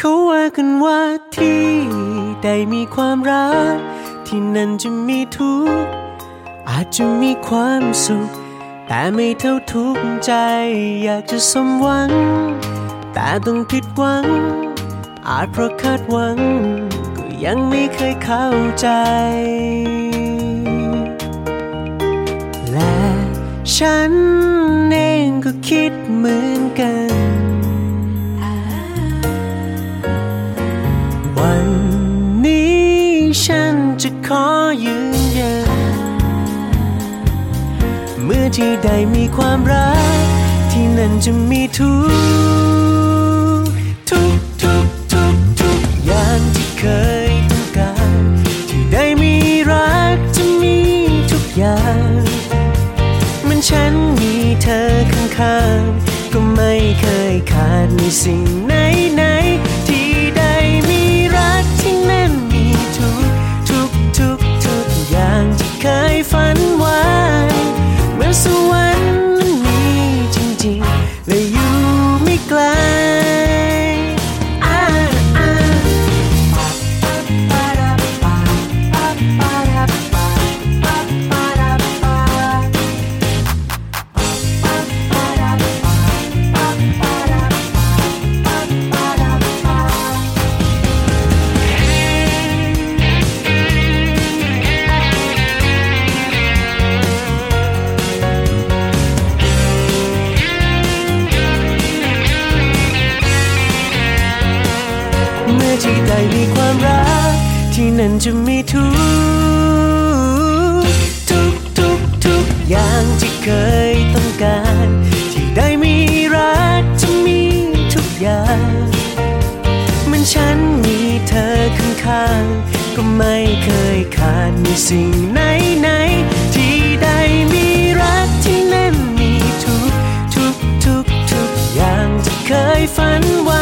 เขาว่ากันว่าที่ได้มีความรักที่นั่นจะมีทุกข์อาจจะมีความสุขแต่ไม่เท่าทุกข์ใจอยากจะสมหวังแต่ต้องผิดหวังอาจเพราะคาดหวังก็ยังไม่เคยเข้าใจและฉันเองก็คิดเหมือนกันวันนี้ฉันจะขอยืนยันเมื่อที่ได้มีความรักที่นั่นจะมีทุกอย่างที่เคยต้องการที่ได้มีรักจะมีทุกอย่างมันฉันมีเธอข้างๆก็ไม่เคยขาดในสิ่งไหนที่ได้มีรักที่นั่นมีทุกอย่างที่เคยฝันไว้เหมือนสวรรค์นั้นมีจริงๆและอยู่ไม่ไกลที่ได้มีความรักที่นั่นจะมีทุกอย่างที่เคยต้องการที่ได้มีรักจะมีทุกอย่างมันฉันมีเธอข้างๆก็ไม่เคยขาดในสิ่งไหนที่ได้มีรักที่นั่นมีทุกอย่างที่เคยฝันไว้